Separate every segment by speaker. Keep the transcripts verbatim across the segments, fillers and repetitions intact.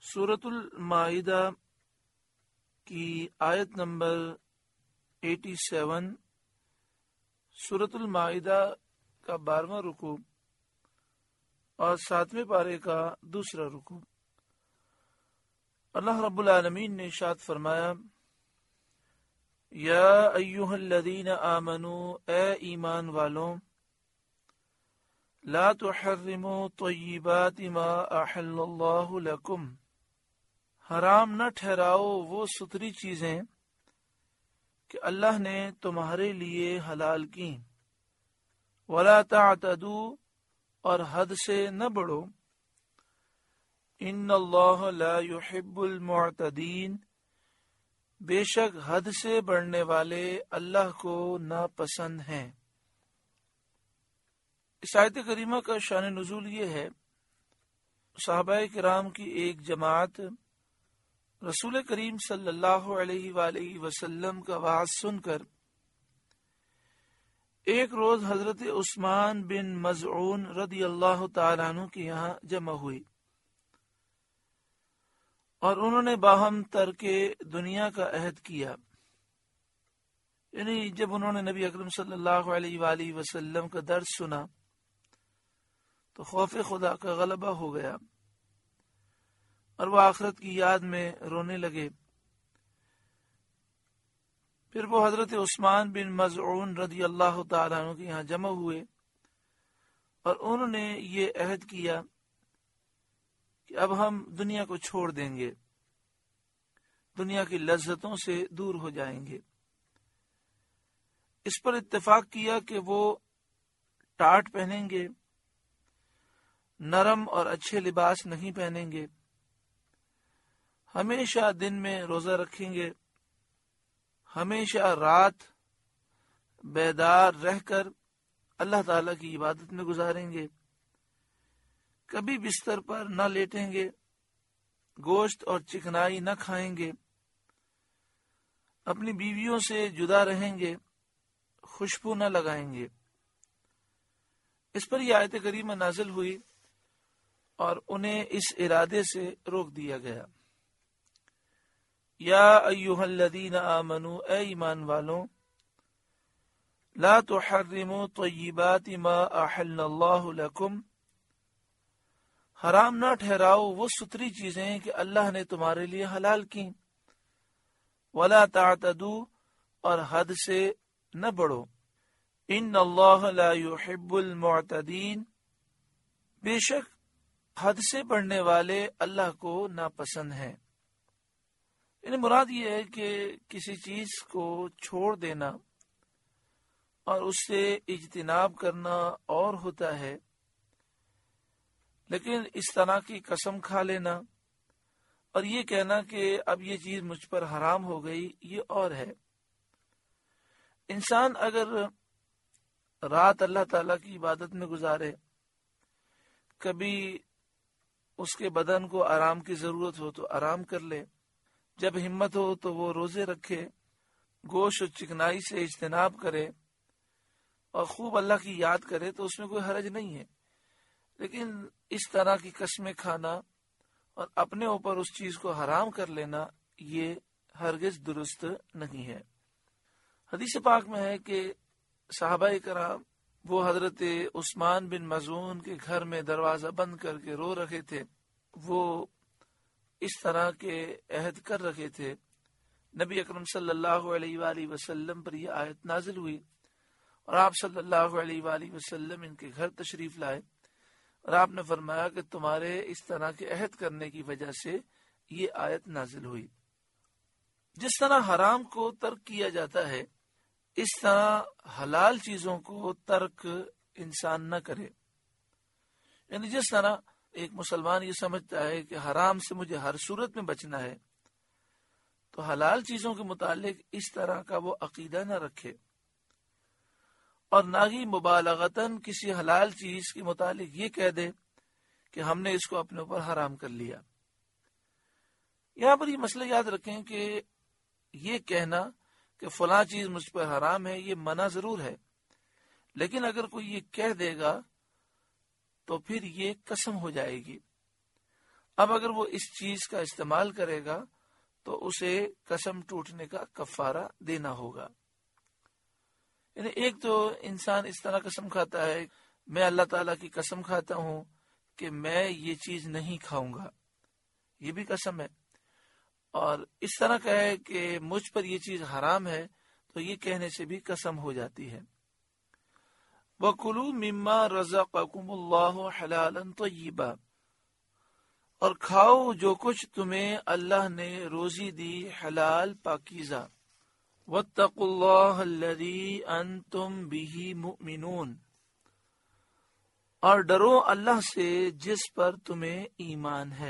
Speaker 1: سورۃ المائدہ کی آیت نمبر اٹھاسی سورۃ المائدہ کا بارہواں رکوع اور ساتویں پارے کا دوسرا رکوع۔ اللہ رب العالمین نے ارشاد فرمایا، یا ایھا الذین آمنوا، اے ایمان والوں، لا تحرموا طیبات ما احل اللہ لکم، حرام نہ ٹھہراؤ وہ ستری چیزیں کہ اللہ نے تمہارے لیے حلال کی، ولا تعتدوا، اور حد سے نہ بڑھو، ان اللہ لا يحب المعتدین، بے شک حد سے بڑھنے والے اللہ کو ناپسند ہیں۔ اس آیت کریمہ کا شان نزول یہ ہے، صحابہ کرام کی ایک جماعت رسول کریم صلی اللہ علیہ وآلہ وسلم کا وعظ سن کر ایک روز حضرت عثمان بن مظعون رضی اللہ تعالیٰ عنہ کے یہاں جمع ہوئی اور انہوں نے باہم ترک دنیا کا عہد کیا۔ یعنی جب انہوں نے نبی اکرم صلی اللہ علیہ وآلہ وسلم کا درس سنا تو خوف خدا کا غلبہ ہو گیا اور وہ آخرت کی یاد میں رونے لگے۔ پھر وہ حضرت عثمان بن مظعون رضی اللہ تعالیٰ عنہ کے یہاں جمع ہوئے اور انہوں نے یہ عہد کیا کہ اب ہم دنیا کو چھوڑ دیں گے، دنیا کی لذتوں سے دور ہو جائیں گے۔ اس پر اتفاق کیا کہ وہ ٹاٹ پہنیں گے، نرم اور اچھے لباس نہیں پہنیں گے، ہمیشہ دن میں روزہ رکھیں گے، ہمیشہ رات بیدار رہ کر اللہ تعالیٰ کی عبادت میں گزاریں گے، کبھی بستر پر نہ لیٹیں گے، گوشت اور چکنائی نہ کھائیں گے، اپنی بیویوں سے جدا رہیں گے، خوشبو نہ لگائیں گے۔ اس پر یہ آیت کریمہ نازل ہوئی اور انہیں اس ارادے سے روک دیا گیا۔ یا ایھا الذین آمنوا، اے ایمان والوں، لا تحرموا طیبات ما احل اللہ لکم، حرام نہ ٹھہراؤ وہ ستری چیزیں کہ اللہ نے تمہارے لیے حلال کی، ولا تعتدوا، اور حد سے نہ بڑھو، ان اللہ لا يحب المعتدین، بے شک حد سے بڑھنے والے اللہ کو ناپسند ہیں۔ یعنی مراد یہ ہے کہ کسی چیز کو چھوڑ دینا اور اس سے اجتناب کرنا اور ہوتا ہے، لیکن اس طرح کی قسم کھا لینا اور یہ کہنا کہ اب یہ چیز مجھ پر حرام ہو گئی، یہ اور ہے۔ انسان اگر رات اللہ تعالیٰ کی عبادت میں گزارے، کبھی اس کے بدن کو آرام کی ضرورت ہو تو آرام کر لے، جب ہمت ہو تو وہ روزے رکھے، گوشت اور چکنائی سے اجتناب کرے اور خوب اللہ کی یاد کرے تو اس میں کوئی حرج نہیں ہے، لیکن اس طرح کی قسمیں کھانا اور اپنے اوپر اس چیز کو حرام کر لینا یہ ہرگز درست نہیں ہے۔ حدیث پاک میں ہے کہ صحابہ کرام وہ حضرت عثمان بن مظعون کے گھر میں دروازہ بند کر کے رو رکھے تھے، وہ اس طرح کے عہد کر رکھے تھے۔ نبی اکرم صلی اللہ علیہ وآلہ وسلم پر یہ آیت نازل ہوئی اور آپ صلی اللہ علیہ وآلہ وسلم ان کے گھر تشریف لائے اور آپ نے فرمایا کہ تمہارے اس طرح کے عہد کرنے کی وجہ سے یہ آیت نازل ہوئی۔ جس طرح حرام کو ترک کیا جاتا ہے، اس طرح حلال چیزوں کو ترک انسان نہ کرے۔ یعنی جس طرح ایک مسلمان یہ سمجھتا ہے کہ حرام سے مجھے ہر صورت میں بچنا ہے، تو حلال چیزوں کے متعلق اس طرح کا وہ عقیدہ نہ رکھے اور نہ ہی مبالغتاً کسی حلال چیز کے متعلق یہ کہہ دے کہ ہم نے اس کو اپنے اوپر حرام کر لیا۔ یہاں پر یہ مسئلہ یاد رکھیں کہ یہ کہنا کہ فلاں چیز مجھ پر حرام ہے یہ منع ضرور ہے، لیکن اگر کوئی یہ کہہ دے گا تو پھر یہ قسم ہو جائے گی۔ اب اگر وہ اس چیز کا استعمال کرے گا تو اسے قسم ٹوٹنے کا کفارہ دینا ہوگا. یعنی ایک تو انسان اس طرح قسم کھاتا ہے، میں اللہ تعالیٰ کی قسم کھاتا ہوں کہ میں یہ چیز نہیں کھاؤں گا، یہ بھی قسم ہے. اور اس طرح کا ہے کہ مجھ پر یہ چیز حرام ہے، تو یہ کہنے سے بھی قسم ہو جاتی ہے. وَكُلُوا مِمَّا رَزَقَكُمُ اللَّهُ حَلَالًا طَيِّبًا، اور کھاؤ جو کچھ تمہیں اللہ نے روزی دی حلال پاکیزہ. وَاتَّقُوا اللَّهَ الَّذِي أَنْتُمْ بِهِ مُؤْمِنُونَ، اور ڈرو اللہ سے جس پر تمہیں ایمان ہے.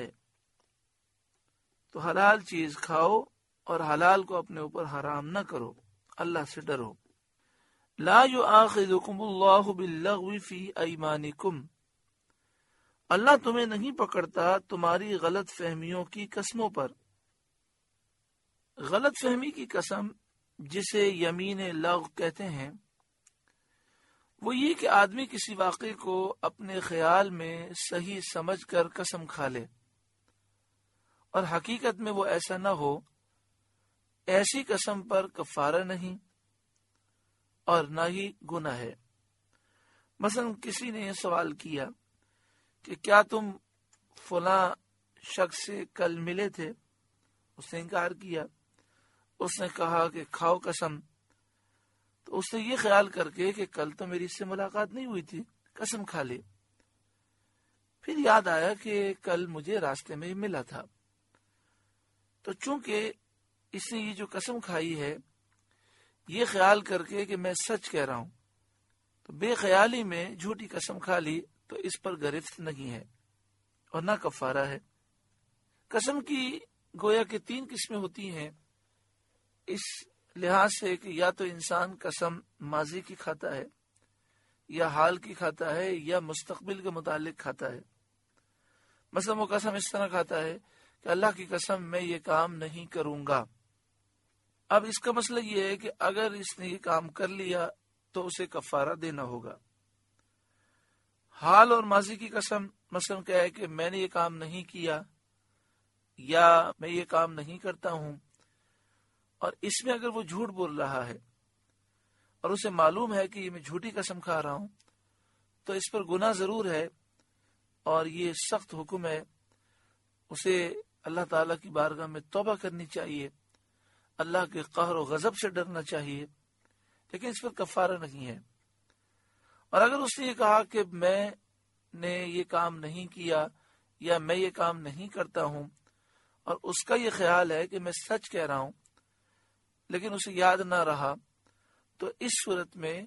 Speaker 1: تو حلال چیز کھاؤ اور حلال کو اپنے اوپر حرام نہ کرو، اللہ سے ڈرو. لا یؤاخذکم اللہ باللغو فی ایمانکم، اللہ تمہیں نہیں پکڑتا تمہاری غلط فہمیوں کی قسموں پر. غلط فہمی کی قسم جسے یمین لغو کہتے ہیں، وہ یہ کہ آدمی کسی واقعے کو اپنے خیال میں صحیح سمجھ کر قسم کھا لے اور حقیقت میں وہ ایسا نہ ہو. ایسی قسم پر کفارہ نہیں اور نہ ہی گناہ ہے. مثلا کسی نے یہ سوال کیا کہ کیا تم فلاں شخص سے کل ملے تھے؟ اس نے انکار کیا. اس نے کہا کہ کھاؤ قسم. تو اس نے یہ خیال کر کے کہ کل تو میری اس سے ملاقات نہیں ہوئی تھی، قسم کھا لی. پھر یاد آیا کہ کل مجھے راستے میں ملا تھا. تو چونکہ اس نے یہ جو قسم کھائی ہے یہ خیال کر کے کہ میں سچ کہہ رہا ہوں، تو بے خیالی میں جھوٹی قسم کھا لی، تو اس پر گرفت نہیں ہے اور نہ کفارہ ہے. قسم کی گویا کہ تین قسمیں ہوتی ہیں، اس لحاظ سے کہ یا تو انسان قسم ماضی کی کھاتا ہے، یا حال کی کھاتا ہے، یا مستقبل کے متعلق کھاتا ہے. مثلا وہ قسم اس طرح کھاتا ہے کہ اللہ کی قسم میں یہ کام نہیں کروں گا. اب اس کا مسئلہ یہ ہے کہ اگر اس نے یہ کام کر لیا تو اسے کفارہ دینا ہوگا. حال اور ماضی کی قسم مثلا کیا ہے کہ میں نے یہ کام نہیں کیا یا میں یہ کام نہیں کرتا ہوں، اور اس میں اگر وہ جھوٹ بول رہا ہے اور اسے معلوم ہے کہ یہ میں جھوٹی قسم کھا رہا ہوں، تو اس پر گناہ ضرور ہے اور یہ سخت حکم ہے. اسے اللہ تعالیٰ کی بارگاہ میں توبہ کرنی چاہیے، اللہ کے قہر و غضب سے ڈرنا چاہیے، لیکن اس پر کفارہ نہیں ہے. اور اگر اس نے یہ کہا کہ میں نے یہ کام نہیں کیا یا میں یہ کام نہیں کرتا ہوں، اور اس کا یہ خیال ہے کہ میں سچ کہہ رہا ہوں لیکن اسے یاد نہ رہا، تو اس صورت میں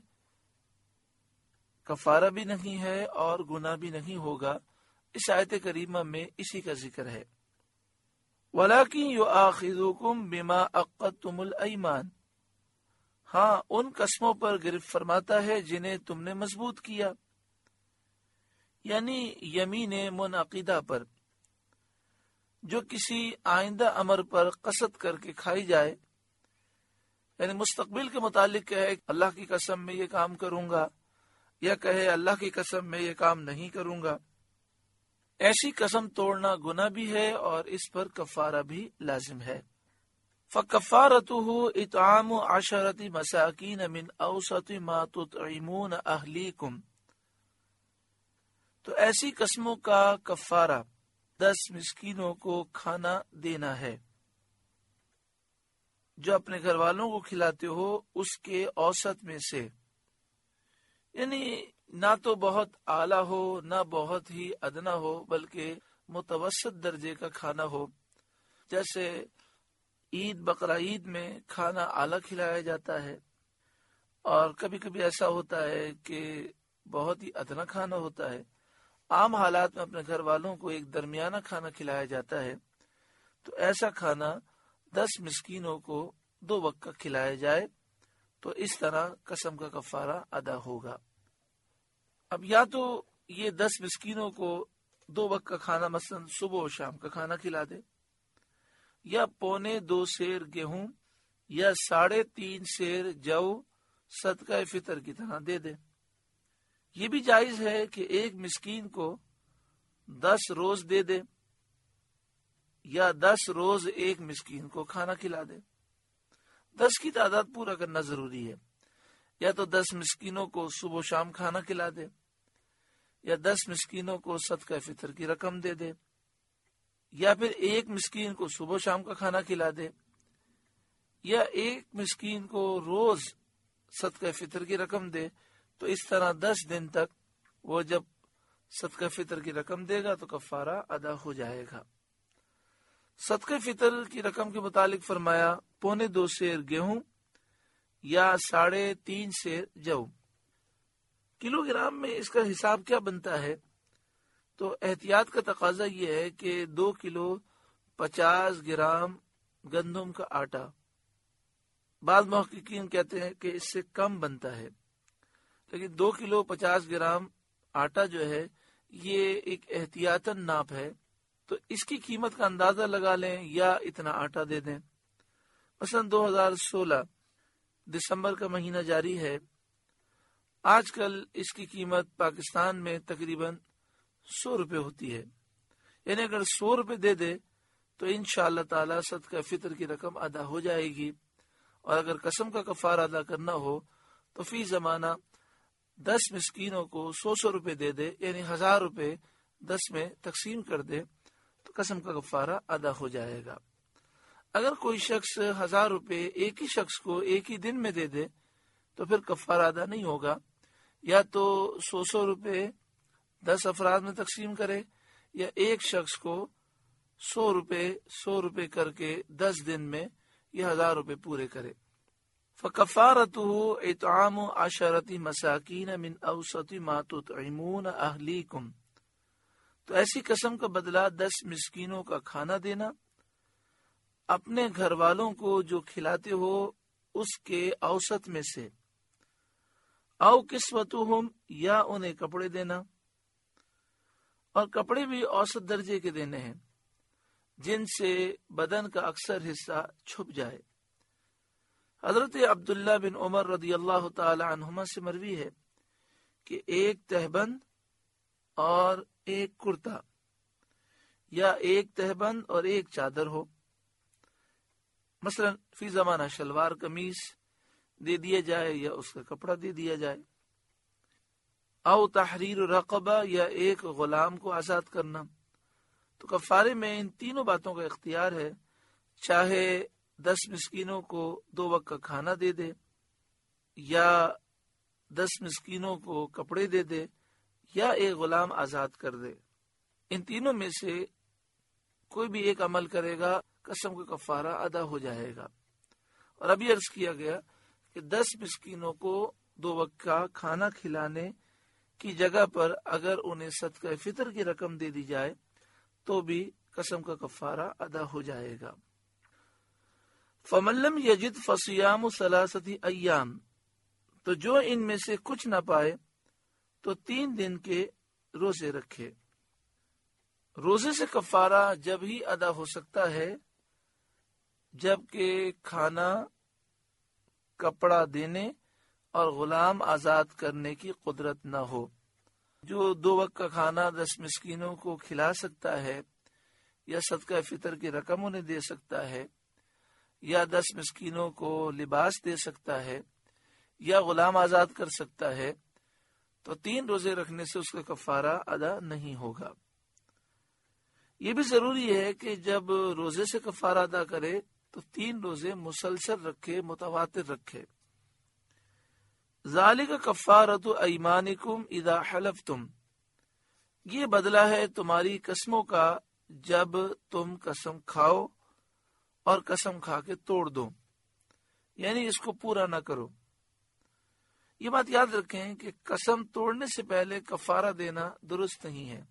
Speaker 1: کفارہ بھی نہیں ہے اور گناہ بھی نہیں ہوگا. اس آیت کریمہ میں اسی کا ذکر ہے. وَلَكِنْ يُؤَاخِذُكُمْ بِمَا عَقَّدتُّمُ الْأَيْمَانَ، ہاں ان قسموں پر گرفت فرماتا ہے جنہیں تم نے مضبوط کیا، یعنی یمین منعقدہ پر، جو کسی آئندہ امر پر قصد کر کے کھائی جائے. یعنی مستقبل کے متعلق کہے اللہ کی قسم میں یہ کام کروں گا، یا کہے اللہ کی قسم میں یہ کام نہیں کروں گا. ایسی قسم توڑنا گناہ بھی ہے اور اس پر کفارہ بھی لازم ہے. فَكَفَّارَتُهُ إِطْعَامُ عَشَرَةِ مَسَاكِينَ مِنْ أَوْسَطِ مَا تُطْعِمُونَ أَهْلِيكُمْ، تو ایسی قسموں کا کفارہ دس مسکینوں کو کھانا دینا ہے، جو اپنے گھر والوں کو کھلاتے ہو اس کے اوسط میں سے. یعنی نہ تو بہت اعلیٰ ہو نہ بہت ہی ادنا ہو، بلکہ متوسط درجے کا کھانا ہو. جیسے عید بقرہ عید میں کھانا اعلیٰ کھلایا جاتا ہے، اور کبھی کبھی ایسا ہوتا ہے کہ بہت ہی ادنا کھانا ہوتا ہے. عام حالات میں اپنے گھر والوں کو ایک درمیانہ کھانا کھلایا جاتا ہے. تو ایسا کھانا دس مسکینوں کو دو وقت کا کھلایا جائے، تو اس طرح قسم کا کفارہ ادا ہوگا. اب یا تو یہ دس مسکینوں کو دو وقت کا کھانا مثلا صبح و شام کا کھانا کھلا دے، یا پونے دو سیر گیہوں یا ساڑھے تین سیر جو صدقہ فطر کی طرح دے دے. یہ بھی جائز ہے کہ ایک مسکین کو دس روز دے دے یا دس روز ایک مسکین کو کھانا کھلا دے. دس کی تعداد پورا کرنا ضروری ہے. یا تو دس مسکینوں کو صبح و شام کھانا کھلا دے, یا دس مسکینوں کو صدقہ فطر کی رقم دے دے, یا پھر ایک مسکین کو صبح و شام کا کھانا کھلا دے, یا ایک مسکین کو روز صدقہ فطر کی رقم دے. تو اس طرح دس دن تک وہ جب صدقہ فطر کی رقم دے گا تو کفارہ ادا ہو جائے گا. صدقہ فطر کی رقم کے متعلق فرمایا پونے دو سیر گیہوں یا ساڑھے تین سیر جو. کلو گرام میں اس کا حساب کیا بنتا ہے؟ تو احتیاط کا تقاضا یہ ہے کہ دو کلو پچاس گرام گندم کا آٹا, بعض محققین کہتے ہیں کہ اس سے کم بنتا ہے, لیکن دو کلو پچاس گرام آٹا جو ہے یہ ایک احتیاطاً ناپ ہے, تو اس کی قیمت کا اندازہ لگا لیں یا اتنا آٹا دے دیں. مثلا دو ہزار سولہ دسمبر کا مہینہ جاری ہے, آج کل اس کی قیمت پاکستان میں تقریباً سو روپے ہوتی ہے. یعنی اگر سو روپے دے دے تو انشاءاللہ تعالی صدقہ فطر کی رقم ادا ہو جائے گی. اور اگر قسم کا کفارہ ادا کرنا ہو تو فی زمانہ دس مسکینوں کو سو سو روپے دے دے, یعنی ہزار روپے دس میں تقسیم کر دے تو قسم کا کفارہ ادا ہو جائے گا. اگر کوئی شخص ہزار روپے ایک ہی شخص کو ایک ہی دن میں دے دے تو پھر کفارہ ادا نہیں ہوگا. یا تو سو سو روپے دس افراد میں تقسیم کرے, یا ایک شخص کو سو روپے سو روپے کر کے دس دن میں یہ ہزار روپے پورے کرے. فَكَفَّارَتُهُ إِطْعَامُ عَشَرَةِ مَسَاكِينَ مِنْ أَوْسَطِ مَا تُطْعِمُونَ أَهْلِيكُمْ. تو ایسی قسم کا بدلہ دس مسکینوں کا کھانا دینا, اپنے گھر والوں کو جو کھلاتے ہو اس کے اوسط میں سے. او کسوتہم, یا انہیں کپڑے دینا, اور کپڑے بھی اوسط درجے کے دینے ہیں جن سے بدن کا اکثر حصہ چھپ جائے. حضرت عبداللہ بن عمر رضی اللہ تعالی عنہما سے مروی ہے کہ ایک تہبند اور ایک کرتا, یا ایک تہبند اور ایک چادر ہو, مثلا فی زمانہ شلوار قمیص دے دیا جائے یا اس کا کپڑا دے دیا جائے. او تحریر رقبہ, یا ایک غلام کو آزاد کرنا. تو کفارے میں ان تینوں باتوں کا اختیار ہے, چاہے دس مسکینوں کو دو وقت کا کھانا دے دے, یا دس مسکینوں کو کپڑے دے دے, یا ایک غلام آزاد کر دے. ان تینوں میں سے کوئی بھی ایک عمل کرے گا قسم کا کفارہ ادا ہو جائے گا. اور ابھی عرض کیا گیا کہ دس مسکینوں کو دو وقت کا کھانا کھلانے کی جگہ پر اگر انہیں صدقہ فطر کی رقم دے دی جائے تو بھی قسم کا کفارہ ادا ہو جائے گا. فَمَن لَّمْ يَجِدْ فَصِيَامُ ثَلَاثَةِ أَيَّامٍ. تو جو ان میں سے کچھ نہ پائے تو تین دن کے روزے رکھے. روزے سے کفارہ جب ہی ادا ہو سکتا ہے جب کہ کھانا, کپڑا دینے اور غلام آزاد کرنے کی قدرت نہ ہو. جو دو وقت کا کھانا دس مسکینوں کو کھلا سکتا ہے, یا صدقہ فطر کی رقم انہیں دے سکتا ہے, یا دس مسکینوں کو لباس دے سکتا ہے, یا غلام آزاد کر سکتا ہے, تو تین روزے رکھنے سے اس کا کفارہ ادا نہیں ہوگا. یہ بھی ضروری ہے کہ جب روزے سے کفارہ ادا کرے تو تین روزے مسلسل رکھے, متواتر رکھے. ذالک کفارۃ ایمانکم اذا حلفتم. یہ بدلہ ہے تمہاری قسموں کا جب تم قسم کھاؤ اور قسم کھا کے توڑ دو, یعنی اس کو پورا نہ کرو. یہ بات یاد رکھیں کہ قسم توڑنے سے پہلے کفارہ دینا درست نہیں ہے.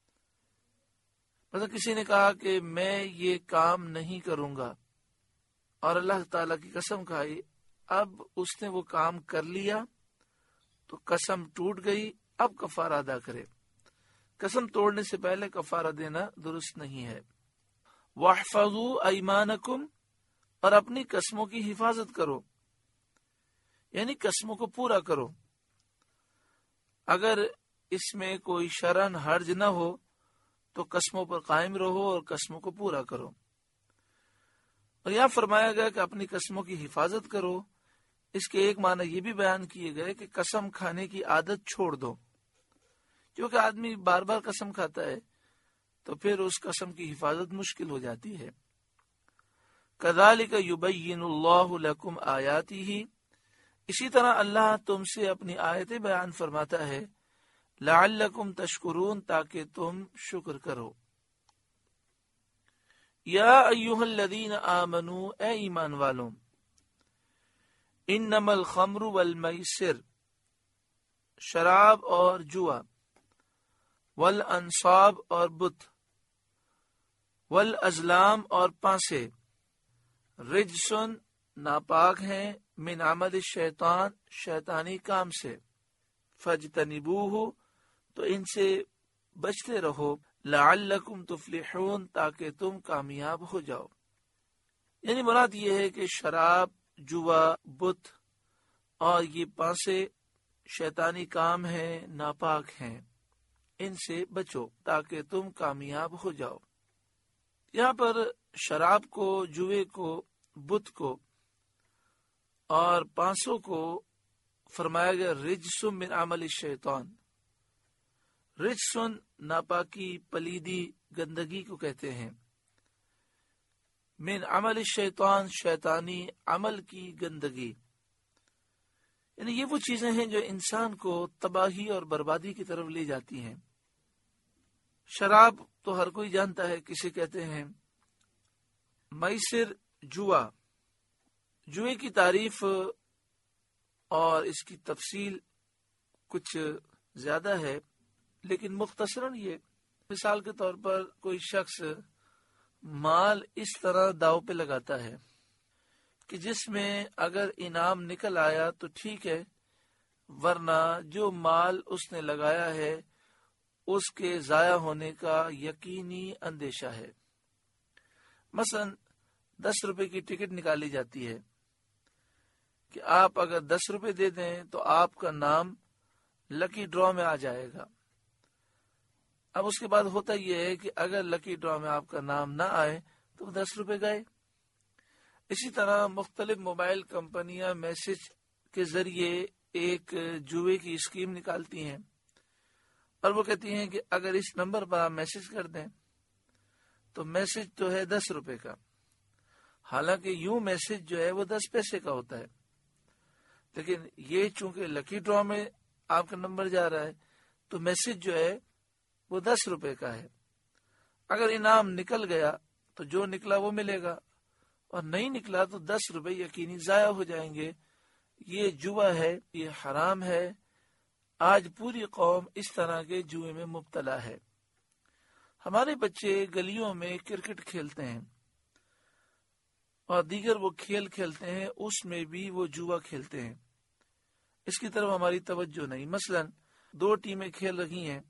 Speaker 1: مثلا کسی نے کہا کہ میں یہ کام نہیں کروں گا اور اللہ تعالی کی قسم کھائی, اب اس نے وہ کام کر لیا تو قسم ٹوٹ گئی, اب کفارہ ادا کرے. قسم توڑنے سے پہلے کفارہ دینا درست نہیں ہے. وَاحْفَظُوا أَيْمَانَكُمْ. اور اپنی قسموں کی حفاظت کرو, یعنی قسموں کو پورا کرو. اگر اس میں کوئی شرعن حرج نہ ہو تو قسموں پر قائم رہو اور قسموں کو پورا کرو۔ اور یہاں فرمایا گیا کہ اپنی قسموں کی حفاظت کرو۔ اس کے ایک معنی یہ بھی بیان کیے گئے کہ قسم کھانے کی عادت چھوڑ دو، کیونکہ آدمی بار بار قسم کھاتا ہے تو پھر اس قسم کی حفاظت مشکل ہو جاتی ہے۔ کذالک یبین اللہ لکم آیاتہ، اسی طرح اللہ تم سے اپنی آیتیں بیان فرماتا ہے، لعلکم تشکرون، تاکہ تم شکر کرو۔ یا ایھا الذین آمنوا، اے ایمان والوں، انما الخمر والمیسر، شراب اور جوا، والانصاب اور بت، والازلام اور پانسے، رجسن ناپاک ہیں، من عمل الشیطان، شیطانی کام سے، فاجتنبوہ، تو ان سے بچتے رہو، لعلکم تفلحون، تاکہ تم کامیاب ہو جاؤ۔ یعنی مراد یہ ہے کہ شراب، جوا، بت اور یہ پانسے شیطانی کام ہیں، ناپاک ہیں، ان سے بچو تاکہ تم کامیاب ہو جاؤ۔ یہاں پر شراب کو، جوے کو، بت کو اور پانسوں کو فرمایا گیا رجسم من عمل الشیطان۔ رجسن ناپاکی، پلیدی، گندگی کو کہتے ہیں، من عمل الشیطان، شیطانی عمل کی گندگی، یعنی یہ وہ چیزیں ہیں جو انسان کو تباہی اور بربادی کی طرف لے جاتی ہیں۔ شراب تو ہر کوئی جانتا ہے کسے کہتے ہیں۔ میسر، جوا، جوئے کی تعریف اور اس کی تفصیل کچھ زیادہ ہے، لیکن مختصراً یہ مثال کے طور پر کوئی شخص مال اس طرح داؤ پہ لگاتا ہے کہ جس میں اگر انعام نکل آیا تو ٹھیک ہے، ورنہ جو مال اس نے لگایا ہے اس کے ضائع ہونے کا یقینی اندیشہ ہے۔ مثلا دس روپے کی ٹکٹ نکالی جاتی ہے کہ آپ اگر دس روپے دے دیں تو آپ کا نام لکی ڈرا میں آ جائے گا۔ اب اس کے بعد ہوتا یہ ہے کہ اگر لکی ڈرا میں آپ کا نام نہ آئے تو دس روپے گئے۔ اسی طرح مختلف موبائل کمپنیاں میسج کے ذریعے ایک جوئے کی اسکیم نکالتی ہیں اور وہ کہتی ہیں کہ اگر اس نمبر پر آپ میسج کر دیں تو میسج تو ہے دس روپے کا، حالانکہ یوں میسج جو ہے وہ دس پیسے کا ہوتا ہے، لیکن یہ چونکہ لکی ڈرا میں آپ کا نمبر جا رہا ہے تو میسج جو ہے وہ دس روپے کا ہے۔ اگر انعام نکل گیا تو جو نکلا وہ ملے گا، اور نہیں نکلا تو دس روپے یقینی ضائع ہو جائیں گے۔ یہ جوا ہے، یہ حرام ہے۔ آج پوری قوم اس طرح کے جوئے میں مبتلا ہے۔ ہمارے بچے گلیوں میں کرکٹ کھیلتے ہیں اور دیگر وہ کھیل کھیلتے ہیں، اس میں بھی وہ جوا کھیلتے ہیں، اس کی طرف ہماری توجہ نہیں۔ مثلا دو ٹیمیں کھیل رہی ہیں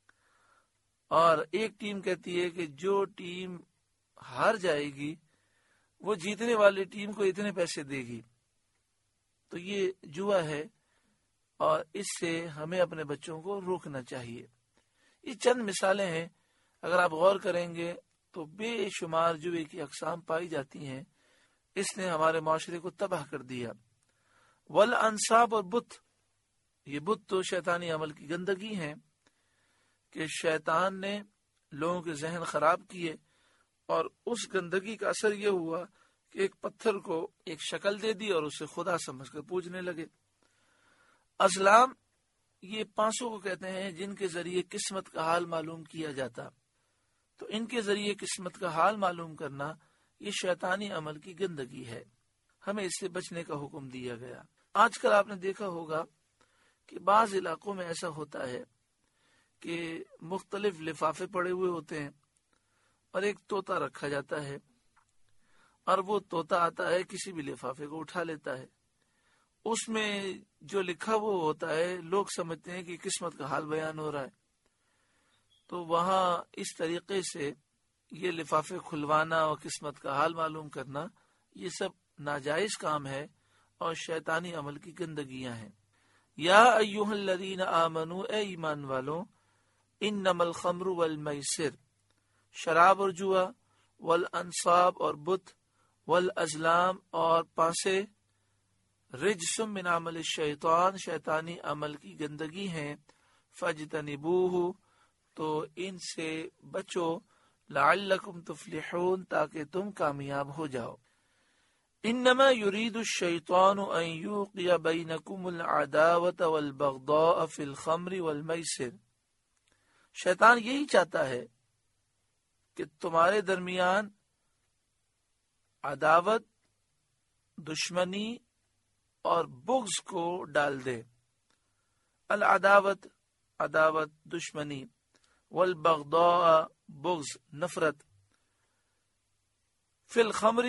Speaker 1: اور ایک ٹیم کہتی ہے کہ جو ٹیم ہار جائے گی وہ جیتنے والی ٹیم کو اتنے پیسے دے گی، تو یہ جوا ہے اور اس سے ہمیں اپنے بچوں کو روکنا چاہیے۔ یہ چند مثالیں ہیں، اگر آپ غور کریں گے تو بے شمار جوئے کی اقسام پائی جاتی ہیں۔ اس نے ہمارے معاشرے کو تباہ کر دیا۔ والانصاب اور بت، یہ بت تو شیطانی عمل کی گندگی ہیں کہ شیطان نے لوگوں کے ذہن خراب کیے اور اس گندگی کا اثر یہ ہوا کہ ایک پتھر کو ایک شکل دے دی اور اسے خدا سمجھ کر پوجنے لگے۔ ازلام، یہ پانسوں کو کہتے ہیں جن کے ذریعے قسمت کا حال معلوم کیا جاتا، تو ان کے ذریعے قسمت کا حال معلوم کرنا یہ شیطانی عمل کی گندگی ہے، ہمیں اس سے بچنے کا حکم دیا گیا۔ آج کل آپ نے دیکھا ہوگا کہ بعض علاقوں میں ایسا ہوتا ہے کہ مختلف لفافے پڑے ہوئے ہوتے ہیں اور ایک طوطا رکھا جاتا ہے، اور وہ طوطا آتا ہے کسی بھی لفافے کو اٹھا لیتا ہے، اس میں جو لکھا وہ ہوتا ہے لوگ سمجھتے ہیں کہ قسمت کا حال بیان ہو رہا ہے، تو وہاں اس طریقے سے یہ لفافے کھلوانا اور قسمت کا حال معلوم کرنا یہ سب ناجائز کام ہے اور شیطانی عمل کی گندگیاں ہیں۔ یا ایھا الذین آمنوا، اے ایمان والوں، انما الخمر والمیسر، شراب اور جوا، والانصاب اور بت، والازلام اور پانسے، رجس من عمل الشیطان شیطانی عمل کی گندگی ہیں، فاجتنبوہ تو ان سے بچو، لعلکم تفلحون تاکہ تم کامیاب ہو جاؤ۔ انما یرید الشیطان ان یوقع بینکم العداوۃ والبغضاء فی الخمر والمیسر، شیطان یہی چاہتا ہے کہ تمہارے درمیان عداوت، دشمنی اور بغض کو ڈال دے۔ العداوت عداوت دشمنی، والبغضاء بغض نفرت، فی الخمر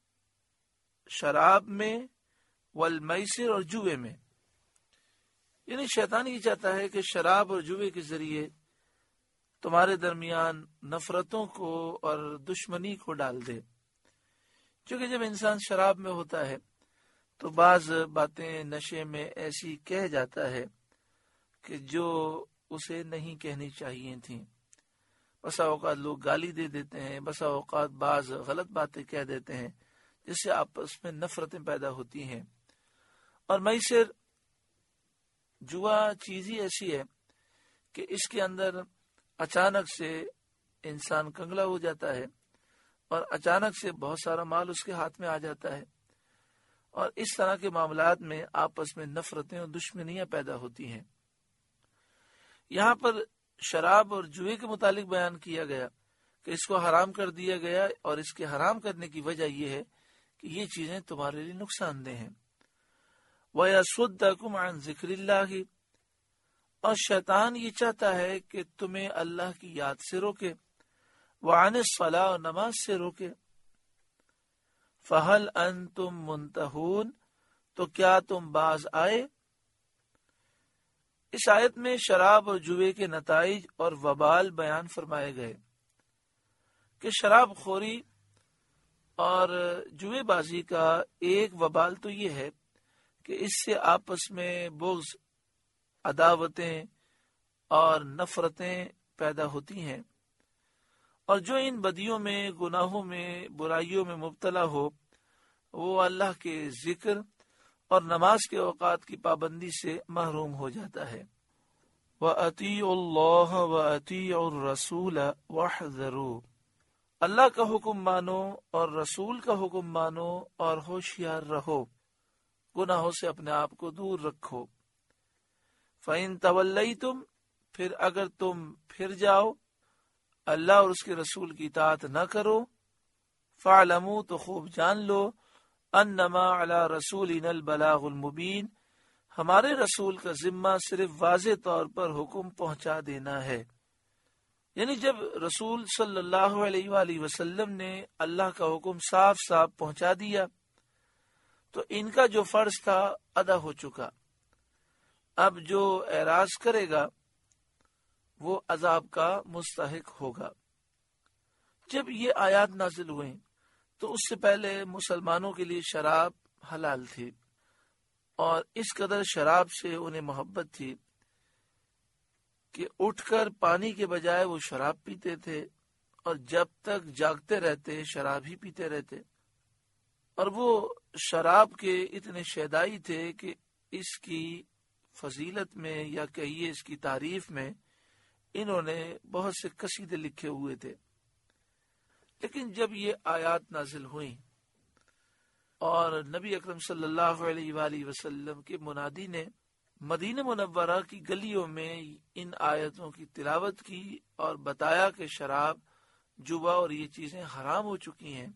Speaker 1: شراب میں، والمیسر اور جوے میں، یعنی شیطان یہ چاہتا ہے کہ شراب اور جوے کے ذریعے تمہارے درمیان نفرتوں کو اور دشمنی کو ڈال دے۔ کیونکہ جب انسان شراب میں ہوتا ہے تو بعض باتیں نشے میں ایسی کہہ جاتا ہے کہ جو اسے نہیں کہنی چاہیے تھیں۔ بسا اوقات لوگ گالی دے دیتے ہیں، بسا اوقات بعض غلط باتیں کہہ دیتے ہیں جس سے آپس میں نفرتیں پیدا ہوتی ہیں۔ اور میسر جوا چیز ہی ایسی ہے کہ اس کے اندر اچانک سے انسان کنگلا ہو جاتا ہے اور اچانک سے بہت سارا مال اس کے ہاتھ میں آ جاتا ہے، اور اس طرح کے معاملات میں آپس میں نفرتیں اور دشمنیاں پیدا ہوتی ہیں۔ یہاں پر شراب اور جوئے کے متعلق بیان کیا گیا کہ اس کو حرام کر دیا گیا، اور اس کے حرام کرنے کی وجہ یہ ہے کہ یہ چیزیں تمہارے لیے نقصان دہ ہیں۔ وَيَصُدَّكُمْ عَنْ ذِكْرِ اللَّهِ، اور شیطان یہ چاہتا ہے کہ تمہیں اللہ کی یاد سے روکے، وَعَنِ الصَّلَاةِ اور نماز سے روکے۔ فَهَلْ أَنْتُمْ مُنْتَهُونَ تو کیا تم باز آئے؟ اس آیت میں شراب اور جوے کے نتائج اور وبال بیان فرمائے گئے کہ شراب خوری اور جوے بازی کا ایک وبال تو یہ ہے کہ اس سے آپس میں بغض، عداوتیں اور نفرتیں پیدا ہوتی ہیں، اور جو ان بدیوں میں، گناہوں میں، برائیوں میں مبتلا ہو وہ اللہ کے ذکر اور نماز کے اوقات کی پابندی سے محروم ہو جاتا ہے۔ وَأَطِيعُوا اللَّهَ وَأَطِيعُوا الرَّسُولَ وَاحْذَرُوا، اللہ کا حکم مانو اور رسول کا حکم مانو اور ہوشیار رہو، گناہوں سے اپنے آپ کو دور رکھو۔ فَإِن تَوَلَّيْتُمْ پھر اگر تم پھر جاؤ، اللہ اور اس کے رسول کی اطاعت نہ کرو، فَاعْلَمُوا تو خوب جان لو، انما علی رسولنا البلاغ المبین، ہمارے رسول کا ذمہ صرف واضح طور پر حکم پہنچا دینا ہے۔ یعنی جب رسول صلی اللہ علیہ وآلہ وسلم نے اللہ کا حکم صاف صاف پہنچا دیا تو ان کا جو فرض تھا ادا ہو چکا۔ اب جو اعراض کرے گا وہ عذاب کا مستحق ہوگا۔ جب یہ آیات نازل ہوئیں تو اس سے پہلے مسلمانوں کے لیے شراب حلال تھی، اور اس قدر شراب سے انہیں محبت تھی کہ اٹھ کر پانی کے بجائے وہ شراب پیتے تھے، اور جب تک جاگتے رہتے شراب ہی پیتے رہتے، اور وہ شراب کے اتنے شیدائی تھے کہ اس کی فضیلت میں یا کہیے اس کی تعریف میں انہوں نے بہت سے قصیدے لکھے ہوئے تھے۔ لیکن جب یہ آیات نازل ہوئیں اور نبی اکرم صلی اللہ علیہ وآلہ وسلم کے منادی نے مدینہ منورہ کی گلیوں میں ان آیتوں کی تلاوت کی اور بتایا کہ شراب، جوا اور یہ چیزیں حرام ہو چکی ہیں،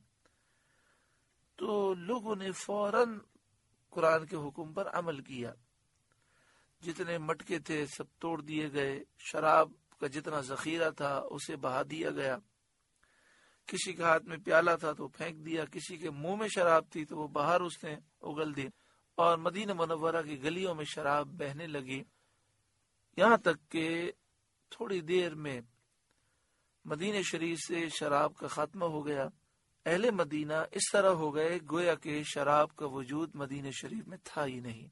Speaker 1: تو لوگوں نے فوراً قرآن کے حکم پر عمل کیا۔ جتنے مٹکے تھے سب توڑ دیے گئے، شراب کا جتنا ذخیرہ تھا اسے بہا دیا گیا، کسی کے ہاتھ میں پیالہ تھا تو پھینک دیا، کسی کے منہ میں شراب تھی تو وہ باہر اس نے اگل دی، اور مدینہ منورہ کی گلیوں میں شراب بہنے لگی، یہاں تک کہ تھوڑی دیر میں مدینہ شریف سے شراب کا خاتمہ ہو گیا۔ اہل مدینہ اس طرح ہو گئے گویا کہ شراب کا وجود مدینہ شریف میں تھا ہی نہیں۔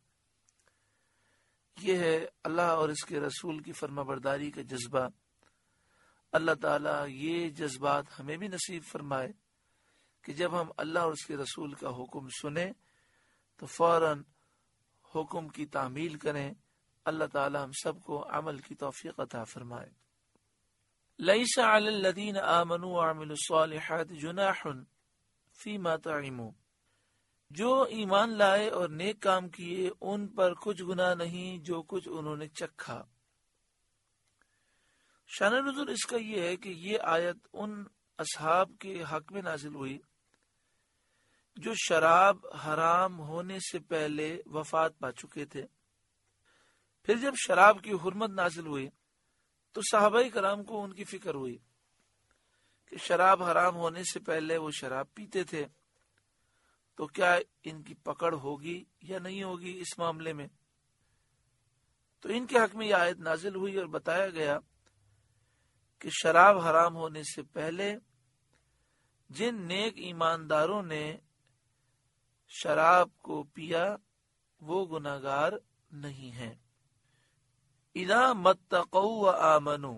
Speaker 1: یہ ہے اللہ اور اس کے رسول کی فرما برداری کا جذبہ، اللہ تعالیٰ یہ جذبات ہمیں بھی نصیب فرمائے کہ جب ہم اللہ اور اس کے رسول کا حکم سنیں تو فوراً حکم کی تعمیل کریں. اللہ تعالیٰ ہم سب کو عمل کی توفیق عطا فرمائے. لیس علی الذین آمنوا وعملوا الصالحات جناح فیما طعموا، جو ایمان لائے اور نیک کام کیے ان پر کچھ گناہ نہیں جو کچھ انہوں نے چکھا. شان نزول اس کا یہ ہے کہ یہ آیت ان اصحاب کے حق میں نازل ہوئی جو شراب حرام ہونے سے پہلے وفات پا چکے تھے. پھر جب شراب کی حرمت نازل ہوئی تو صحابہ کرام کو ان کی فکر ہوئی کہ شراب حرام ہونے سے پہلے وہ شراب پیتے تھے تو کیا ان کی پکڑ ہوگی یا نہیں ہوگی اس معاملے میں. تو ان کے حق میں یہ آیت نازل ہوئی اور بتایا گیا کہ شراب حرام ہونے سے پہلے جن نیک ایمانداروں نے شراب کو پیا وہ گناہگار نہیں ہیں. اذا متقوا وآمنوا،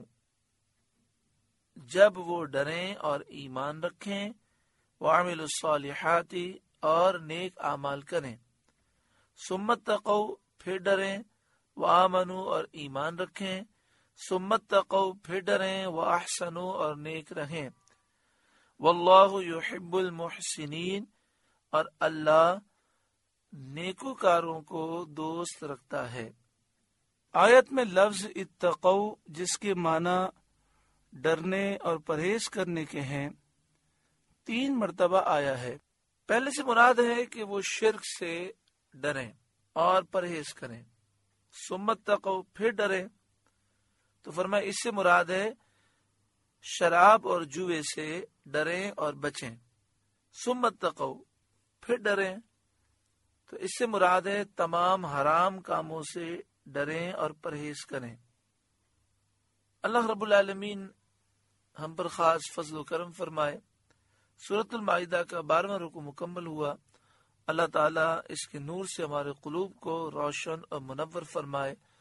Speaker 1: جب وہ ڈریں اور ایمان رکھیں، وعملوا الصالحات اور نیک اعمال کریں، ثم اتقوا پھر ڈریں، وآمنوا اور ایمان رکھیں، ثم اتقوا پھر ڈریں، واحسنوا اور نیک رہیں، واللہ یحب المحسنین اور اللہ نیکوکاروں کو دوست رکھتا ہے. آیت میں لفظ اتقوا جس کے معنی ڈرنے اور پرہیز کرنے کے ہیں تین مرتبہ آیا ہے. پہلے سے مراد ہے کہ وہ شرک سے ڈریں اور پرہیز کریں. ثم اتقوا پھر ڈریں تو فرمایا اس سے مراد ہے شراب اور جوے سے ڈریں اور بچیں. ثم اتقوا پھر ڈریں تو اس سے مراد ہے تمام حرام کاموں سے ڈریں اور پرہیز کریں. اللہ رب العالمین ہم پر خاص فضل و کرم فرمائے. سورۃ المائدہ کا بارہواں رکوع مکمل ہوا. اللہ تعالیٰ اس کے نور سے ہمارے قلوب کو روشن اور منور فرمائے.